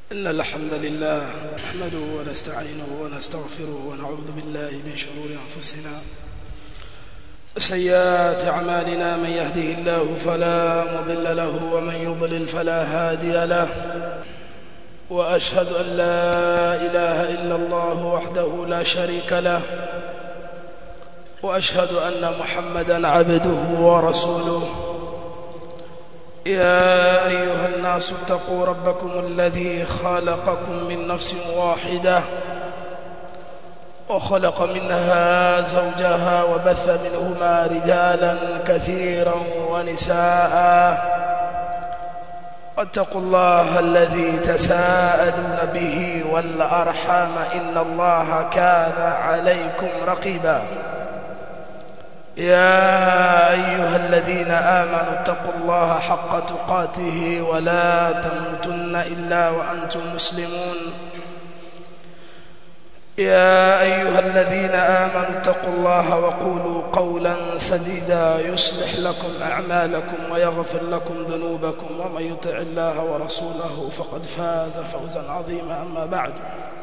إن الحمد لله نحمده ونستعينه ونستغفره ونعوذ بالله من شرور أنفسنا وسيئات أعمالنا. من يهده الله فلا مضل له ومن يضلل فلا هادي له، وأشهد أن لا إله إلا الله وحده لا شريك له، وأشهد أن محمدا عبده ورسوله. يا أيها الناس اتقوا ربكم الذي خلقكم من نفس واحدة وخلق منها زوجها وبث منهما رجالا كثيرا ونساء، واتقوا الله الذي تساءلون به والأرحام إن الله كان عليكم رقيبا. يا أيها الذين آمنوا اتقوا الله حق تقاته ولا تموتن إلا وأنتم مسلمون. يا أيها الذين آمنوا اتقوا الله وقولوا قولا سديدا يصلح لكم أعمالكم ويغفر لكم ذنوبكم، ومن يطع الله ورسوله فقد فاز فوزا عظيما. أما بعد،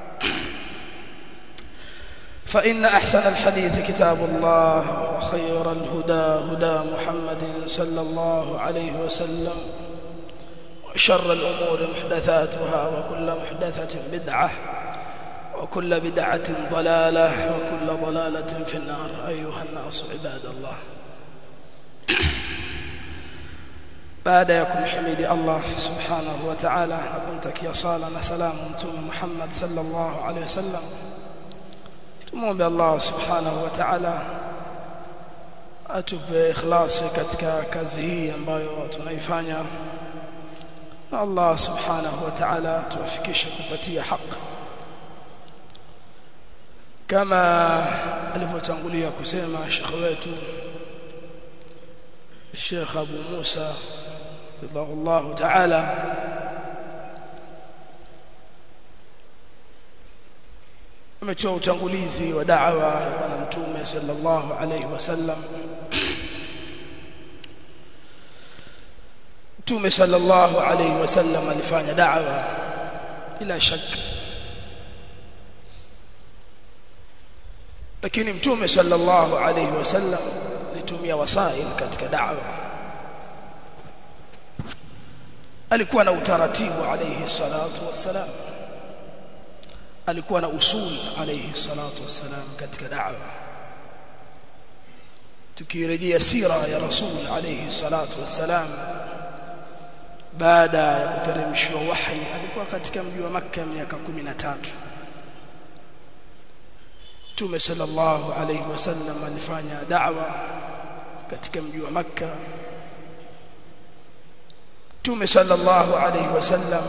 فإن أحسن الحديث كتاب الله، وخير الهدى هدى محمد صلى الله عليه وسلم، وشر الأمور محدثاتها، وكل محدثة بدعة، وكل بدعة ضلالة، وكل ضلالة في النار. أيها الناس عباد الله، بعدكم حميد الله سبحانه وتعالى، أكنتك يا صالنا سلام أنتم محمد صلى الله عليه وسلم. Tumombe Allah subhanahu wa ta'ala atupe ikhlasi katika kazi hii ambayo tunaifanya, na Allah subhanahu wa ta'ala tuwafikishe kupatia haki kama alivyotangulia kusema Sheikh wetu Sheikh Abu Musa radhiallahu ta'ala. Ametoa utangulizi wa da'wa ya Mtume sallallahu alayhi wasallam. Mtume sallallahu alayhi wasallam alifanya da'wa bila shaka, lakini Mtume sallallahu alayhi wasallam alitumia wasail katika da'wa. Alikuwa na utaratibu alayhi salatu wassalam, alikuwa na usul alayhi salatu wassalam katika da'wa. Tukirejea sira ya Rasul alayhi salatu wassalam, baada ya kuteremshwa wahi alikuwa katika mji wa Makkah miaka 13. Mtume sallallahu alayhi wasallam alifanya da'wa katika mji wa Makkah. Mtume sallallahu alayhi wasallam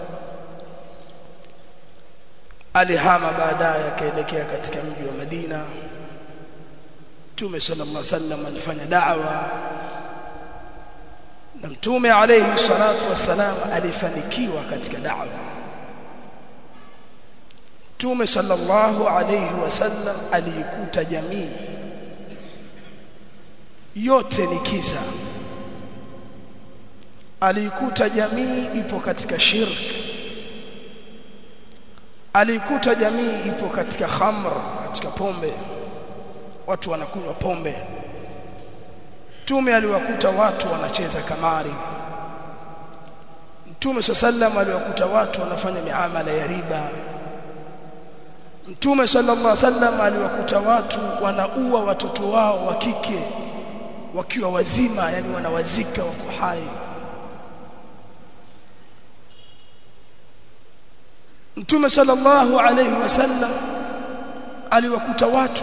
alihama baadaye akaelekea katika mji wa Madina. Mtume sallallahu alayhi wasallam alifanya da'wa, na Mtume alayhi salatu wasalam alifanikiwa katika da'wa. Mtume sallallahu alayhi wasallam alikuta jamii yote ni kiza, alikuta jamii ipo katika shirki, alikuta jamii ipo katika khamr, katika pombe, watu wanakunywa pombe. Mtume aliwakuta watu wanacheza kamari. Mtume sallallahu aliwakuta watu wanafanya miamala ya riba. Mtume sallallahu alaihi wasallam aliwakuta watu wanaua watoto wao wa kike wakiwa wazima, yani wanawazika wako hai. Mtume sallallahu alayhi wasallam aliwakuta watu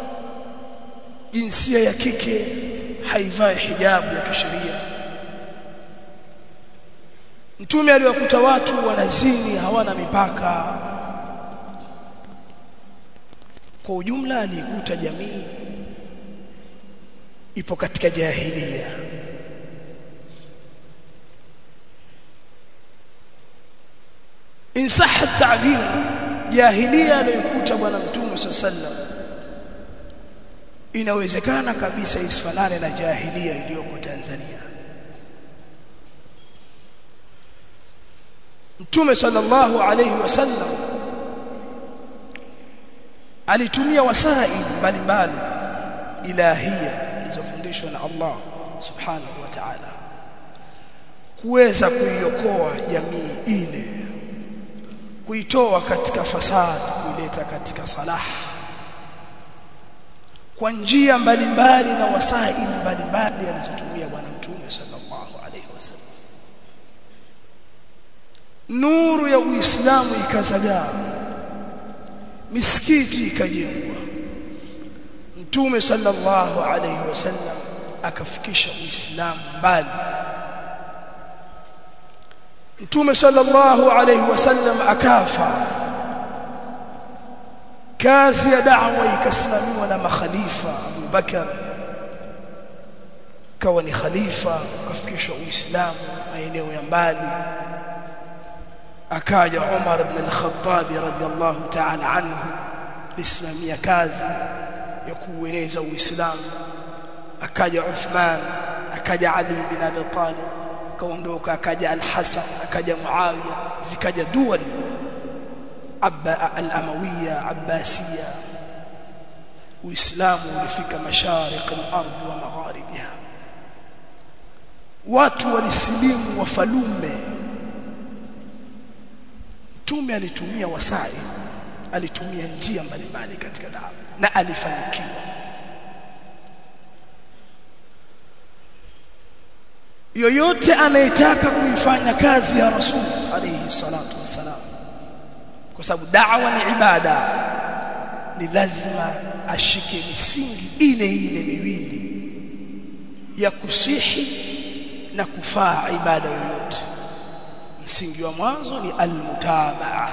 jinsia ya kike haivai hijabu ya kisheria. Mtume aliwakuta watu wanazini, hawana mipaka. Kwa ujumla alikuta jamii ipo katika jahiliya. In sahha ta'bir, jahiliya aliyokuta bwana Mtume sallallahu inawezekana kabisa isifanane na jahiliya iliyoko Tanzania. Mtume sallallahu alayhi wasallam alitumia wasaili mbalimbali ilahia zilizofundishwa na Allah subhanahu wa ta'ala kuweza kuiokoa jamii ile, kuitoa katika fasad, kuileta katika salah kwa njia mbalimbali na wasaili mbalimbali alizotumia bwana Mtume sallallahu alayhi wasallam. Nuru ya Uislamu ikazagaa, misikiti ikajengwa. Mtume sallallahu alayhi wasallam akafikisha Uislamu mbali. Mtume sallallahu alayhi wasallam akafa. Kazi ya da'wa ikasimamiwa na makhalifa. Abu Bakar kawa ni khalifa, akafikisha Uislamu maeneo ya mbali. Akaja Umar ibn al-Khattab radhiyallahu ta'ala anhu lisimamia kazi ya kueneza Uislamu. Akaja Uthman, akaja Ali bin Abi Talib, kaondoka akaja Al-Hasan, akaja Muawiya, zikaja duwali al-Amawiyya, Abbasiyya. Uislamu ulifika mashariki al-ardh wa magharibiha. Watu walisilimu, wafalume. Mtume alitumia wasaili, alitumia njia mbalimbali katika da'wa na alifanikiwa. Yoyote anayetaka kuifanya kazi ya Rasul alayhi salatu wasalam, kwa sababu da'wa ni ibada, ni lazima ashike misingi ile ile miwili ya kusihi na kufaa ibada yoyote. Msingi wa mwanzo ni al-mutabaa,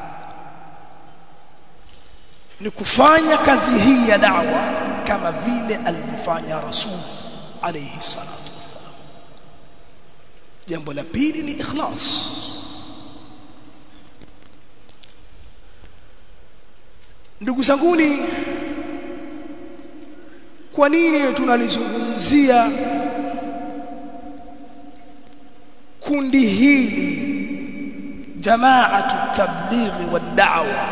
ni kufanya kazi hii ya da'wa kama vile alivyofanya Rasul alayhi salatu wasallam. Jambo la pili ni ikhlas. Ndugu zanguni, kwa nini tunalizungumzia kundi hili jamaatu tablighi wa da'wa?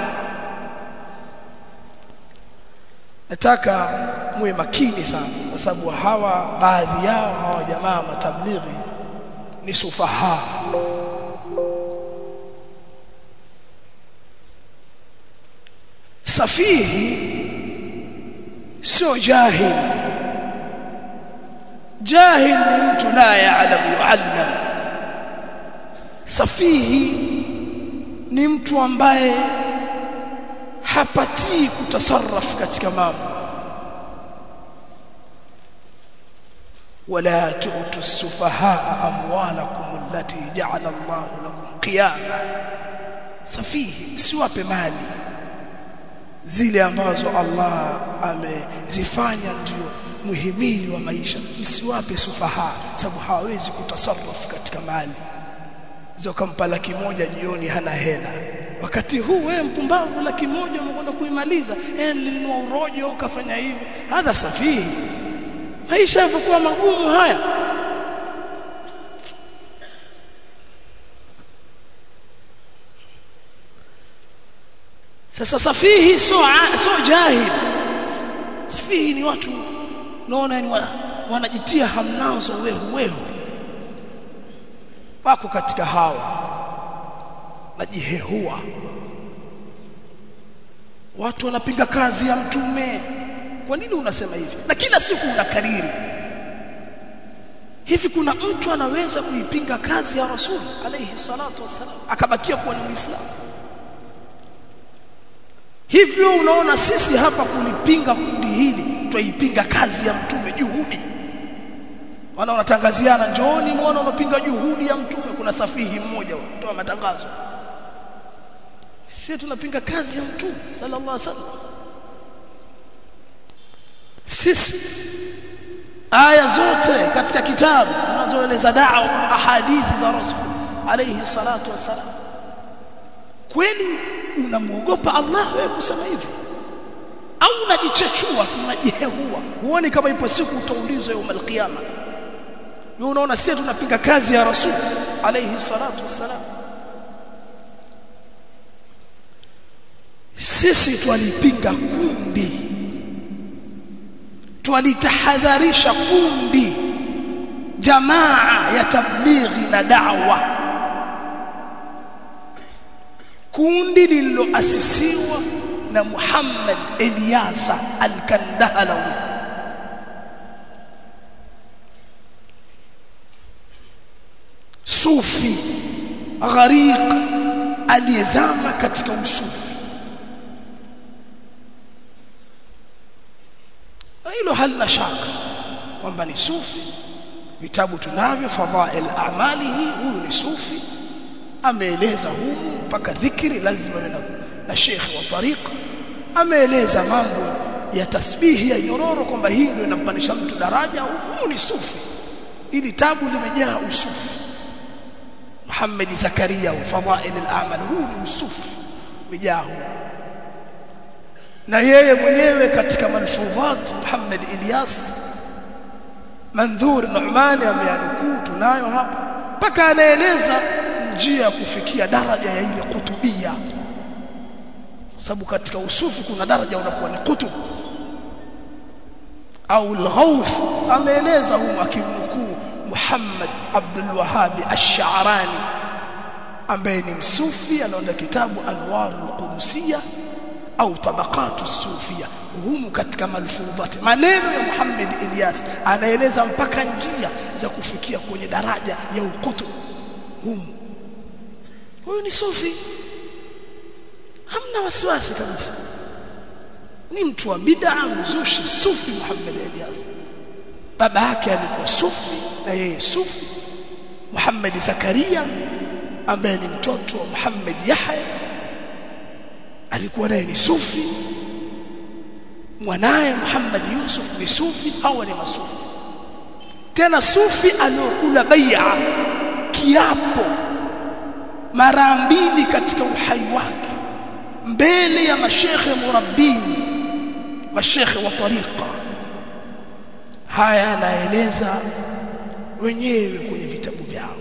Nataka muwe makini sana, kwa sababu hawa baadhi yao hawa jamaa matablighi ni sufaha. Safihi sio jahil. Jahil ni mtu la ya'lamu yu'allam. Safihi ni mtu ambaye hapatii kutasarraf katika mambo. Wala tu'tu as-sufahaa amwalakum allati ja'ala Allahu lakum qiyama. Safihi, siwape mali zile ambazo Allah amezifanya ndio muhimili wa maisha. Msiwape sufaha, sababu hawezi kutasarraf katika mali. Zokampa 100,000 jioni hana hela. Wakati huu wewe mpumbavu 100,000 umekwenda kuimaliza, nilinunua urojo ukafanya hivi. Hadha safihi. Maisha yanakuwa magumu haya. Sasa safihi sio jahil. Safihi ni watu naona ni wanajitia hamnazo wewe. Wako katika hawa najihehua. Watu wanapinga kazi ya Mtume. Kwa nini unasema hivi? Na kila siku unakariri hivi. Kuna mtu anaweza kuipinga kazi ya Rasul alayhi salatu wasallam akabakia kuwa ni Muislamu? Hivyo unaona sisi hapa kulipinga kundi hili, twaipinga kazi ya Mtume, juhudi. Wanatangaziana, njooni muone unapinga juhudi ya Mtume. Kuna safihi mmoja toa matangazo, sisi tunapinga kazi ya Mtume sallallahu alaihi wasallam. Sisi aya zote katika kitabu zinazoeleza da'wa, ahadithi za Rasul alayhi salatu wasallam. Kweli unamuogopa Allah wewe kusema hivi? Au unajichechua, unajihehua? Huoni kama ipo siku utaulizwa يوم القيامه? Wewe unaona sisi tunapinga kazi ya Rasul alayhi salatu wasallam. sisi twalipinga kundi, twalitahadharisha kundi jamaa ya tablighi na da'wa, kundi lililoasisiwa na Muhammad Ilyasa al-Kandahalawi. Sufi ghariq aliyezama katika usufi. Hilo halina shaka kwamba ni sufi. Vitabu tunavyo, fadhail a'malihi, huyu ni sufi, ameeleza humu mpaka dhikri lazima na shekhi wa tariqa ameeleza mambo ya tasbihi ya nyororo kwamba hii ndio inampanisha mtu daraja. Huyu ni sufi, ili tabu limejaa usufi. Muhammad Zakaria wa fadhail al-a'mal, huyu ni usufi mejaa. Na yeye mwenyewe katika malfudhat Muhammad Ilyas Mandhur Nu'mani ameanukuu, tunayo hapa, mpaka anaeleza njia ya kufikia daraja ya ile kutubia, sababu katika usufi kuna daraja unakuwa ni kutub au al-ghawth. Ameeleza huko akimnukuu Muhammad Abdul Wahhab Ash-Sha'rani ambaye ni msufi, anaona kitabu Anwar al-Qudusiyya au Tabaqat as-Sufiyya. Humu katika malfudhati maneno ya Muhammad Ilyas anaeleza mpaka njia za kufikia kwenye daraja ya ukutub. Huyu ni sufi, hamna wasiwasi kabisa, ni mtu wa bid'a mzushi. Sufi Muhammad Ilyas, baba yake alikuwa sufi na yeye sufi. Muhammad Zakaria ambaye ni mtoto wa Muhammad Yahya alikuwa naye ni sufi. Mwanae Muhammad Yusuf ni sufi. Hawa ni masufi, tena sufi aliokula bai'a, kiapo mara mbili katika uhai wake mbele ya mashekhe murabbini, mashekhe wa tariqa. Haya anaeleza wenyewe kwenye vitabu vyao.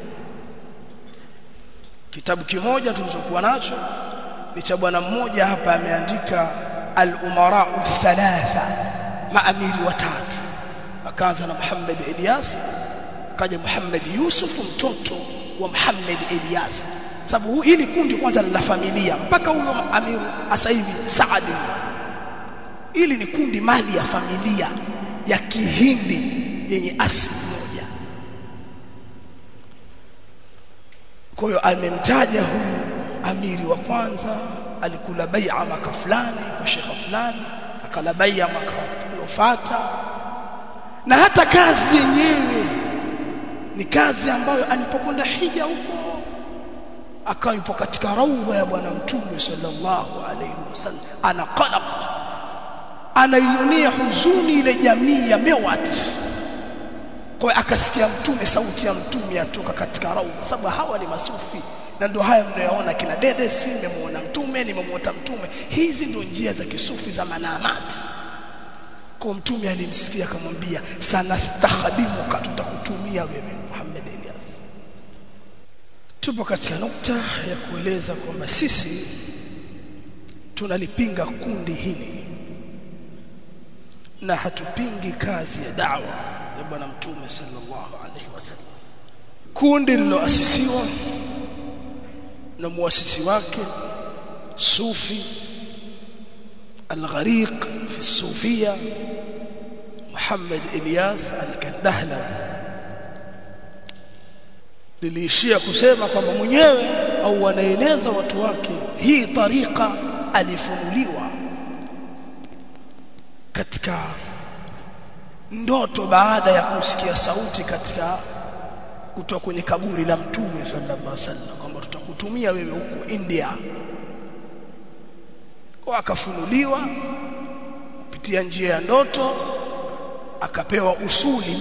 Kitabu kimoja tulichokuwa nacho ni cha bwana mmoja hapa, ameandika al-umara thalatha, maamiri watatu. Akaanza na Muhammad Ilyas, akaja Muhammad Yusuf mtoto wa Muhammad Ilyas, sababu hili kundi kwanza la familia mpaka huyo amiru sasa hivi Saad. Hili ni kundi mali ya familia ya Kihindi yenye asili moja. Kwa hiyo amemtaja huyu amiri wa kwanza alikula bai'a mwaka fulani kwa shekha fulani, akala bai'a mwaka unaofuata. Na hata kazi yenyewe ni kazi ambayo alipokwenda hija huko akawa yupo katika raudha ya bwana mtume sallallahu alayhi wasallam, ana qalaq, anaionia huzuni ile jamii ya Mewat. Kwa akasikia mtume, sauti ya mtume atoka katika raudha, sababu hawa ni masufi. Na ndio haya mnayoona kina dede, si nimemuona mtume, nimemuota mtume. Hizi ndio njia za kisufi za manamat. Kwa mtume alimsikia akamwambia, sanastakhdimuka, tutakutumia wewe Muhammad Ilyas. Tupo katika nukta ya kueleza kwamba sisi tunalipinga kundi hili na hatupingi kazi ya da'wa ya bwana mtume sallallahu alaihi wasallam. Kundi liloasisiwa na muasisi wake sufi al-ghariq fi sufia Muhammad Ilyas al-Kandahalawi, liliishia kusema kwamba mwenyewe au wanaeleza watu wake hii tariqa alifunuliwa katika ndoto baada ya kusikia sauti katika kutoka kwenye kaburi la mtume sallallahu alaihi wasallam kwamba tutakutumia wewe huko India. Kwa akafunuliwa kupitia njia ya ndoto, akapewa usuli,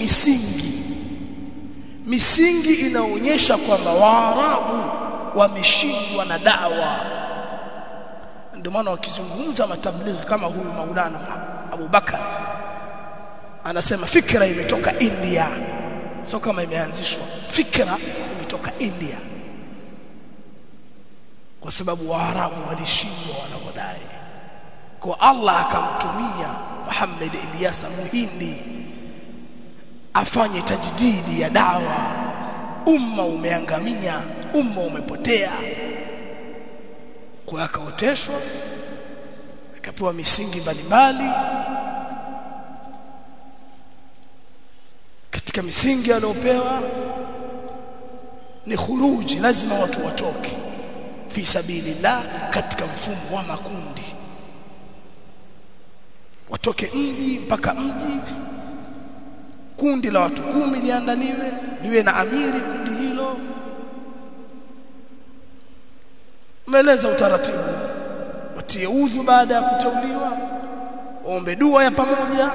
misingi inaonyesha kwamba Waarabu wameshindwa na da'wa. Ndio maana wakizungumza matablighi kama huyu Maulana Abu Bakar anasema fikra imetoka India, sio kama imeanzishwa. Fikra imetoka India kwa sababu Waarabu walishindwa wanavodai. kwa Allah akamtumia Muhammad Ilyasa Muhindi afanye tajdidi ya dawa. Umma umeangamia, umma umepotea. Kwa akaoteshwa, akapewa misingi mbalimbali. Katika misingi aliopewa ni khuruji, lazima watu watoke fi sabilillah katika mfumo wa makundi. Watoke mji mpaka mji, kundi la watu 10 liandaliwe, liwe na amiri kundi hilo. Meleza utaratibu, watie udhu baada ya kuteuliwa, waombe dua ya pamoja.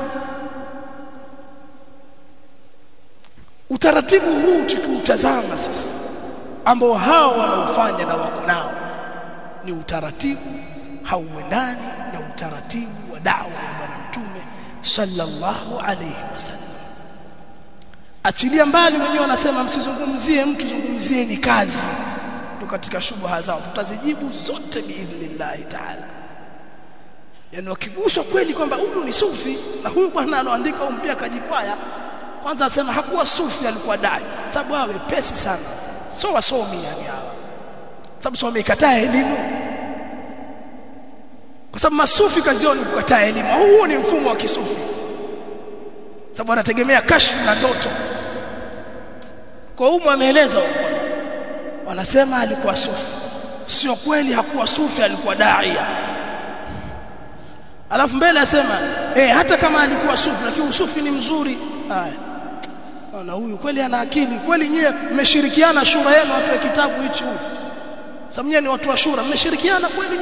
Utaratibu huu tukiutazama sasa, ambao hao wanaofanya na wako nao, ni utaratibu hauendani na utaratibu wa da'wa ya Bwana Mtume sallallahu alayhi wasallam. Achilia mbali wenyewe wanasema msizungumzie mtu, zungumzieni kazi. Tu katika shubha zao tutazijibu zote biidhnillah taala. Yani wakiguswa kweli kwamba huyu ni sufi, na huyu bwana aloandika umpia kajikwaya, kwanza asema hakuwa sufi, alikuwa dai. Sababu wao wepesi sana, so wasomi yani hawa, sababu so wamekataa elimu. Kwa sababu masufi kazi yao ni kukataa elimu. Huu ni mfumo wa kisufi, sababu anategemea kashfu na ndoto. Kwa humo ameeleza wanasema alikuwa sufi. Sio kweli, hakuwa sufi, alikuwa daia. Alafu mbele asema hata kama alikuwa sufi, lakini usufi ni mzuri. Haya, na huyu kweli ana akili kweli. Nyewe mmeshirikiana shura yenu watu wa kitabu hichi huyu, sababu nyewe ni watu wa shura, mmeshirikiana kweli.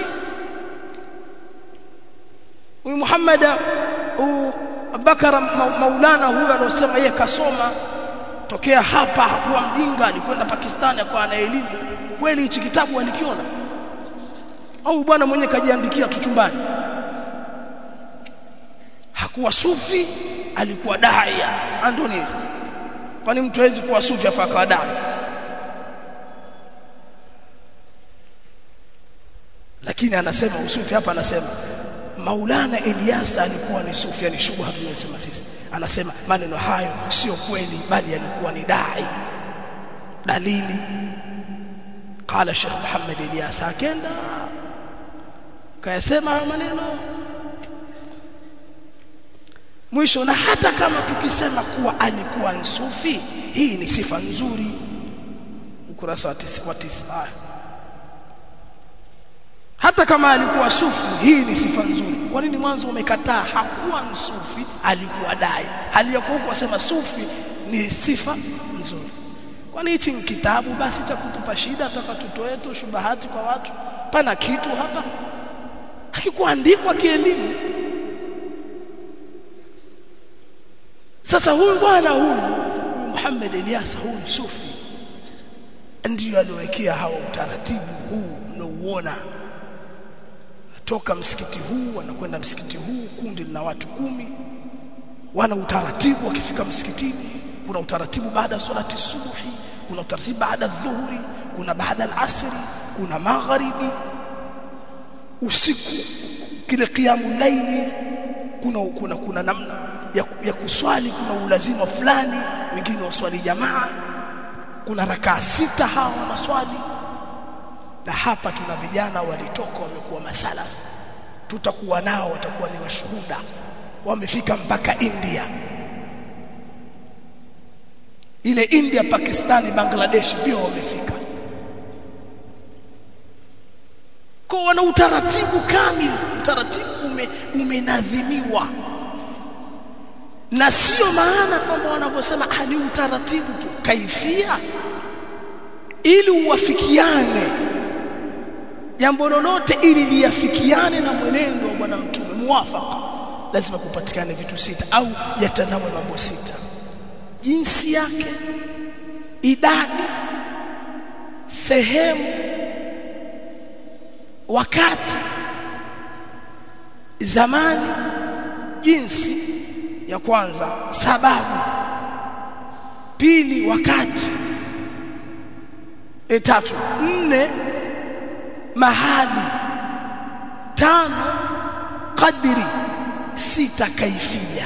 Huyu Muhammad Abubakar Maulana huyu alosema yeye kasoma tokea hapa, hakuwa mjinga, alikwenda Pakistani akawa na elimu kweli, hichi kitabu alikiona? Au bwana mwenye kajiandikia tu chumbani? Hakuwa sufi, alikuwa daia. Andoni sasa, kwani mtu hawezi kuwa sufi afa akawa daia? Lakini anasema usufi hapa, anasema Maulana Ilyasa alikuwa ni sufi, yani shubha tunasema sisi. Anasema maneno hayo sio kweli, bali alikuwa ni dai. Dalili, qala Sheikh Muhammad Ilyasa, akenda kayasema maneno mwisho. Na hata kama tukisema kuwa alikuwa ni sufi, hii ni sifa nzuri. Ukurasa wa 9. Hata kama alikuwa sufi, hii ni sifa nzuri. Kwa nini mwanzo umekataa hakuwa sufi, alikuwa dai? Hali yako huko wasema sufi ni sifa nzuri. Kwani hichi ni kitabu basi cha kutupa shida, tutakatutoe tu shubahati kwa watu? Pana kitu hapa hakikuandikwa kielimu. Sasa huyu bwana huyu Muhammad Ilyasa, huyu sufi, ndio aliowekea hawa utaratibu huu unaoona. Toka msikiti huu wanakwenda msikiti huu, kundi lina watu 10, wana utaratibu. Wakifika msikitini, kuna utaratibu baada ya salati subuhi, kuna utaratibu baada dhuhuri, kuna baada al-asri, kuna magharibi, usiku kile qiyamul layli, kuna namna ya kuswali, kuna ulazima fulani, wengine waswali jamaa, kuna rakaa 6 hawa maswali. Na hapa tuna vijana walitoka wamekuwa masala, tutakuwa nao, watakuwa ni mashuhuda, wamefika mpaka India. Ile India, Pakistani, Bangladesh pia wamefika. Kwa wana utaratibu kamili, utaratibu umenadhimiwa. Na sio maana kwamba wanavyosema ni utaratibu tu, kaifia ili uwafikiane jambo lolote, ili liafikiane na mwenendo wa Bwana Mtume muafaka, lazima kupatikane vitu 6 au yatazamwe mambo 6: jinsi yake, idadi, sehemu, wakati, zamani. Jinsi ya kwanza, sababu; pili, wakati; 3, 4, mahali; 5, qadri, sita kaifia.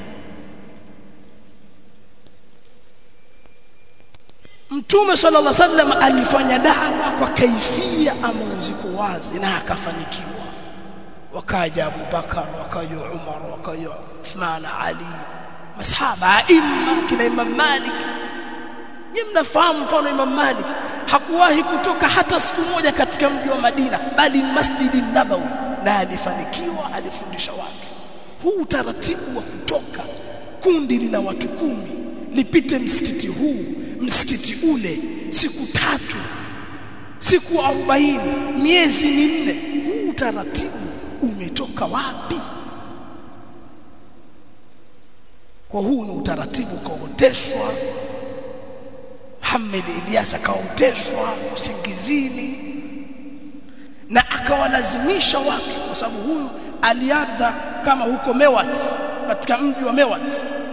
Mtume sallallahu alaihi wasallam alifanya da'wa kwa kaifia ambazo ziko wazi na akafanikiwa. Wakaja Abu Bakar, wakaja Umar, wakaja Uthman, Ali, masahaba aima kina Imam Malik. Ni mnafahamu mfano Imam Malik hakuwahi kutoka hata siku moja katika mji wa Madina, bali Masjid Nabawi, na alifanikiwa, alifundisha watu. Huu utaratibu wa kutoka kundi lina watu 10 lipite msikiti huu msikiti ule siku 3 siku 40 miezi 4, huu utaratibu umetoka wapi? Kwa huu ni utaratibu kaoteshwa. Muhammad Ilyas akaoteshwa usingizini na akawalazimisha watu, kwa sababu huyu alianza kama huko Mewat, katika mji wa Mewat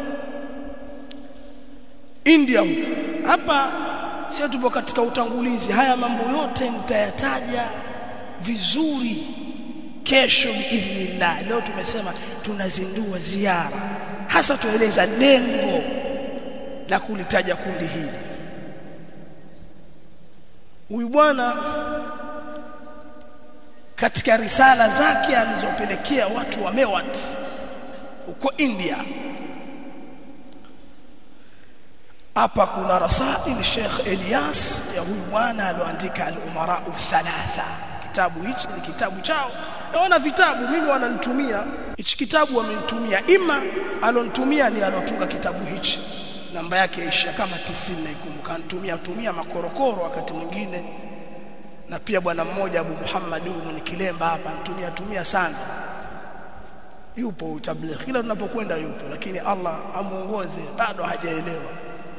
India huko. Hapa sio tupo katika utangulizi, haya mambo yote nitayataja vizuri kesho biidhnillah. Leo tumesema tunazindua ziara, hasa tueleza lengo la kulitaja kundi hili. Huyu bwana katika risala zake alizopelekea watu wa Mewat huko India, hapa kuna rasail Sheikh Ilyas ya huyu bwana alioandika al-Umara al-Thalatha. Kitabu hichi ni kitabu chao. Naona vitabu mimi wananitumia hichi kitabu, wamenitumia ima alonitumia ni alotunga kitabu hichi, namba yake isha kama 90 naikumbuka, tumia makorokoro wakati mwingine. Na pia bwana mmoja Abu Muhammad huyu mwenye kilemba hapa tumia sana, yupo utabligh kila tunapokwenda yupo, lakini Allah amuongoze bado hajaelewa.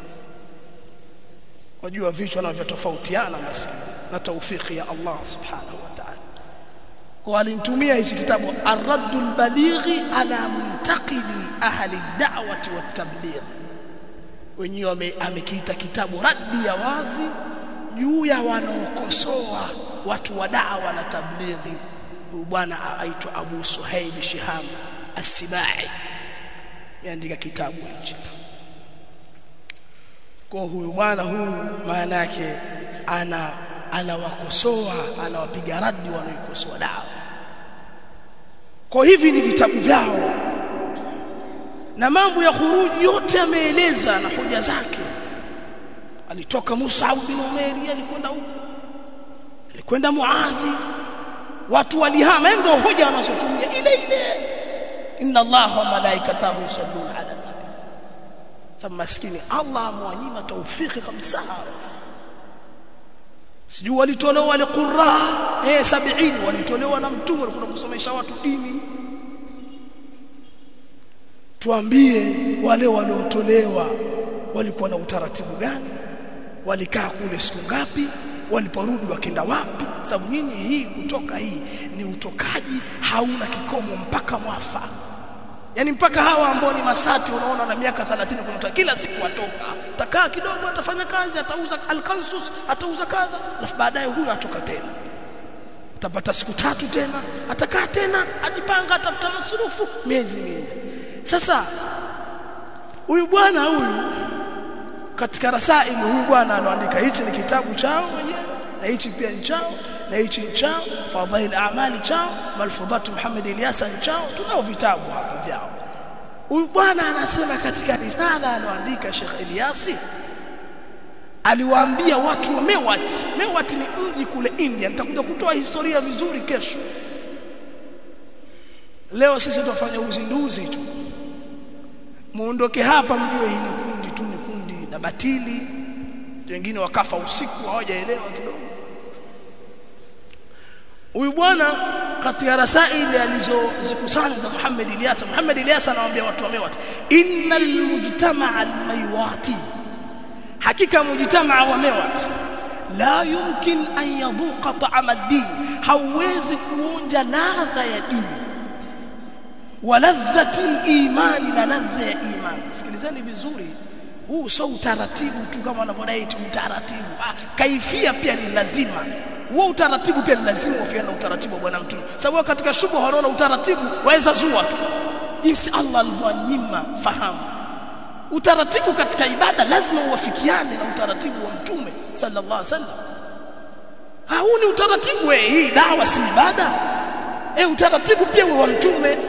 Wajua vichwa na vitofautiana maskini, na taufiki ya Allah subhanahu wa ta'ala. Kwa alinitumia hichi kitabu Ar-Raddul Balighi ala Muntaqidi Ahli Da'wati wat Tabligh. Wenyewe amekiita kitabu raddi ya wazi juu ya wanaokosoa watu wa da'wa na tablighi. Huyu bwana aitwa Abu Suhaib Shiham As-Sibai, yaandika kitabu hichi. Kwa huyu bwana huyu maana yake anawakosoa, anawapiga radi wanaokosoa dawa. Kwa hivi ni vitabu vyao, na mambo ya khuruji yote ameeleza na hoja zake. Alitoka Mus'ab bin Umair, alikwenda huko, alikwenda Muadhi, watu walihama. Ndio hoja wanazotumia ile inna Allah wa malaikatahu yusalluna ala nabi. Sababu maskini Allah amwanyima taufiki kabisa. Sijui walitolewa wale qurra 70 walitolewa na mtume alikuwa kusomesha watu dini. Tuambie wale waliotolewa walikuwa na utaratibu gani? Walikaa kule siku ngapi? Waliporudi wakenda wapi? Sababu nyinyi hii kutoka hii ni utokaji hauna kikomo mpaka mwafa. Yani mpaka hawa ambao ni masati unaona na miaka 30 kutoka kila siku watoka. Takaa kidogo atafanya kazi, atauza alkansus, atauza kadha, alafu baadaye huyu atoka tena. Utapata siku 3 tena, atakaa tena, ajipanga atafuta masurufu miezi mingi. Sasa huyu bwana huyu katika rasaili huyu bwana aloandika hichi ni kitabu chao wenyewe, na hichi pia ni chao, na hichi ni chao, Fadhail A'mali chao, Malfudhat Muhammad Ilyas ni chao. Tunao vitabu hapo vyao. Huyu bwana anasema katika risala aloandika Sheikh Ilyas, aliwaambia watu wa Mewat. Mewat ni mji kule India, nitakuja kutoa historia vizuri kesho. Leo sisi tutafanya uzinduzi tu, muondoke hapa mjue hii ni kundi tu, ni kundi na batili. Wengine wakafa usiku hawajaelewa kidogo. Huyu bwana katika rasaili alizozikusanya za Muhammad Ilyas anawaambia watu wa Mewat, innal mujtama'a al-maywati, hakika mujtama'a wa Mewat la yumkin an yadhuqa ta'ama ad-din, hawezi kuonja ladha ya dini, wa ladhati al-iman, na ladha ya iman. Sikilizeni vizuri, huu sio utaratibu tu kama wanavyodai utaratibu. Kaifia pia ni lazima. Huo utaratibu pia lazima ufiane na utaratibu wa bwana mtume, sababu katika shubha wanaona utaratibu waweza zua tu, jinsi Allah alivyonyima fahamu. Utaratibu katika ibada lazima uwafikiane na utaratibu wa mtume sallallahu alaihi wasallam. Huu ni utaratibu, hii dawa si ibada. Utaratibu pia wa mtume.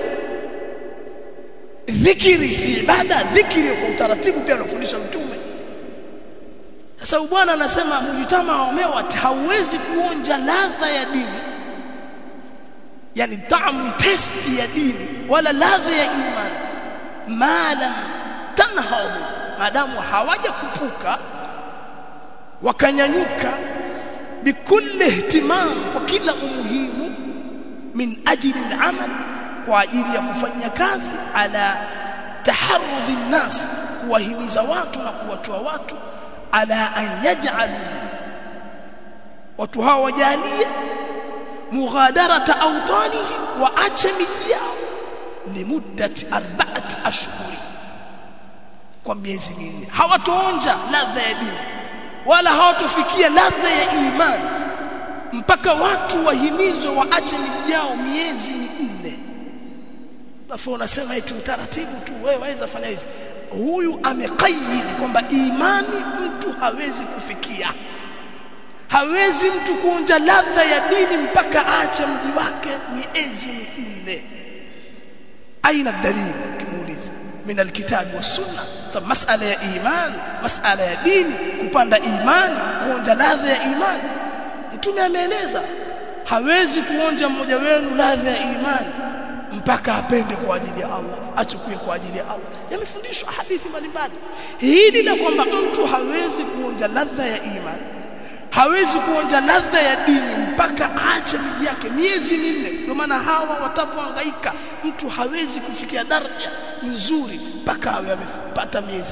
Dhikri si ibada, dhikri kwa utaratibu pia alofundisha mtume. Sasa bwana anasema mujitama wa umewat hauwezi kuonja ladha ya dini, yani tamu testi ya dini wala ladha ya imani, malam tanhadhu, maadamu hawaja kupuka wakanyanyuka bikulli ihtimam, kwa kila umuhimu, min ajli al-amal, kwa ajili ya kufanya kazi, ala taharrudhi an-nas, kuwahimiza watu na kuwatoa watu, ala an yaj'alu, watu hao wajalie, mughadarata awtanihi, wa acha miji yao, limuddati 4 ashhur, kwa miezi 4 hawatoonja ladha ya dini wala hawatofikia ladha ya imani mpaka watu wahimizwe waache miji yao miezi 4. Alafu unasema eti utaratibu tu, wewe waweza fanya hivi. Huyu amekaidi kwamba imani mtu hawezi kufikia, hawezi mtu kuonja ladha ya dini mpaka aache mji wake miezi 4. Aina dalili kimuuliza min alkitabi was sunna. Sababu masala ya iman, masala ya dini, kupanda imani, kuonja ladha ya imani, mtume ameeleza hawezi kuonja mmoja wenu ladha ya imani mpaka apende kwa ajili ya Allah, achukue kwa ajili ya Allah. Yamefundishwa hadithi mbalimbali hili la kwamba mtu hawezi kuonja ladha ya imani, hawezi kuonja ladha ya dini mpaka aache miji yake miezi 4. Ndio maana hawa watapohangaika, mtu hawezi kufikia daraja nzuri mpaka awe amepata miezi 4.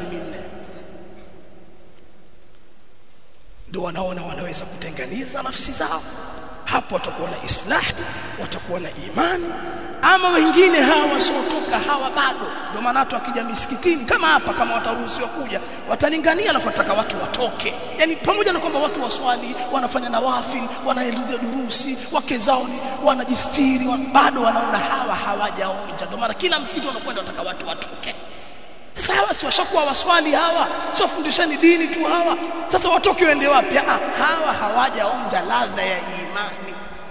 Ndio wanaona wanaweza kutenganisha nafsi zao, hapo watakuwa na islahi, watakuwa na imani. Ama wengine hawa wasiotoka, hawa bado. Ndio maana watu wakija misikitini kama hapa, kama wataruhusiwa kuja, watalingania alafu wataka watu watoke. Yani pamoja na kwamba watu waswali, wanafanya nawafil, wanaerudia durusi, wake zao wanajistiri, bado wanaona hawa hawajaonja. Ndio maana kila msikiti wanakwenda wataka watu watoke. Sasa hawa si washakuwa waswali, hawa sio fundishani dini tu hawa. Sasa watoke waende wapi? Hawa hawajaonja ladha ya imani.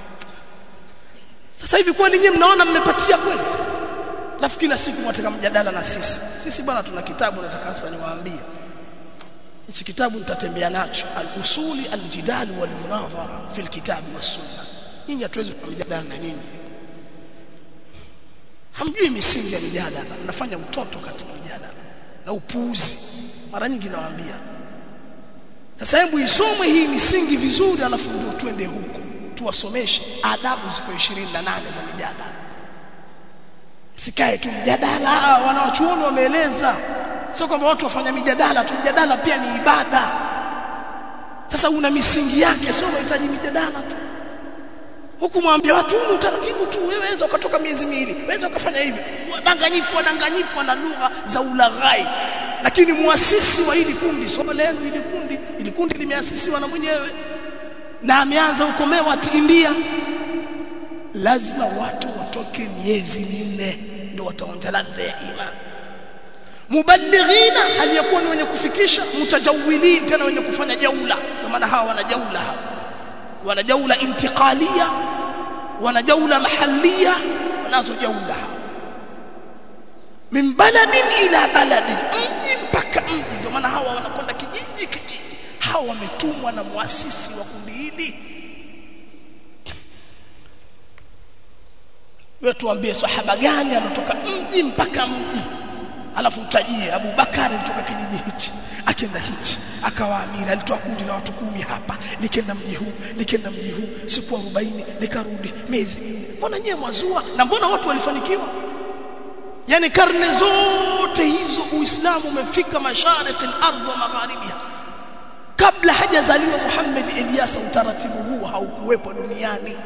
Sasa hivi kweli nyinyi mnaona mmepatia kweli? Alafu kila siku mwataka mjadala na sisi bwana, tuna kitabu nataka sasa niwaambie. Hichi kitabu nitatembea nacho, al-usuli al-jidal wal munazara fi al-kitab was sunnah. Nyinyi hatuwezi kumjadala na nini? Hamjui misingi ya mjadala, mnafanya utoto katika mjadala na upuuzi. Mara nyingi nawaambia, sasa hebu isome hii misingi vizuri, alafu ndio twende huko tuwasomeshe adabu ziko 28 za mjadala. Msikae tu mjadala, wanawachuoni wameeleza. Sio kwamba watu wafanya mjadala tu, mjadala pia ni ibada. Sasa una misingi yake, sio unahitaji mjadala tu. Huku mwambie watu ni utaratibu tu, wewe waweza ukatoka miezi 2, waweza ukafanya hivi. Wadanganyifu na lugha za ulaghai. Lakini muasisi wa hili kundi, somo lenu hili kundi limeasisiwa na mwenyewe na ameanza huko Mewat India. Lazima watu watoke miezi 4 ndio wataonja ladha ya imani. Muballighina, aliyakuwa ni wenye kufikisha, mutajawilin, tena wenye kufanya jaula. Kwa maana hawa wana jaula intiqalia, wana jaula mahallia, wanazo jaula min baladin ila baladin, mji mpaka mji. Ndio maana hawa wanakwenda kijiji. Hawa wametumwa na muasisi wa kundi hili. Wewe tuambie sahaba gani anatoka mji mpaka mji, alafu utajie Abu Bakari alitoka kijiji hichi akaenda hichi akawa amiri, alitoa kundi la watu 10 hapa, likenda mji huu siku 40 likarudi miezi 4. Mbona nyewe mwazua? Na mbona watu walifanikiwa? Yani karne zote hizo Uislamu umefika mashariki al-ardh wa magharibiha. Kabla hajazaliwa Muhammad Ilyasa, utaratibu huu haukuwepo duniani.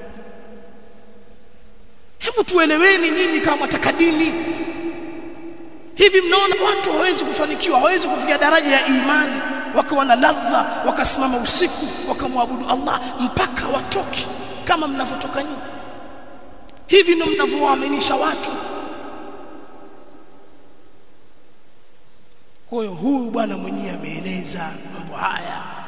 Hebu tueleweni nyinyi kama takadini. Hivi mnaona watu hawezi kufanikiwa, hawezi kufikia daraja ya imani wakawa na ladha, wakasimama usiku wakamwabudu Allah mpaka watoke kama mnavyotoka nyinyi. Hivi ndio mnavyowaaminisha watu. Kwa hiyo huyu bwana mwenyewe ameeleza mambo haya.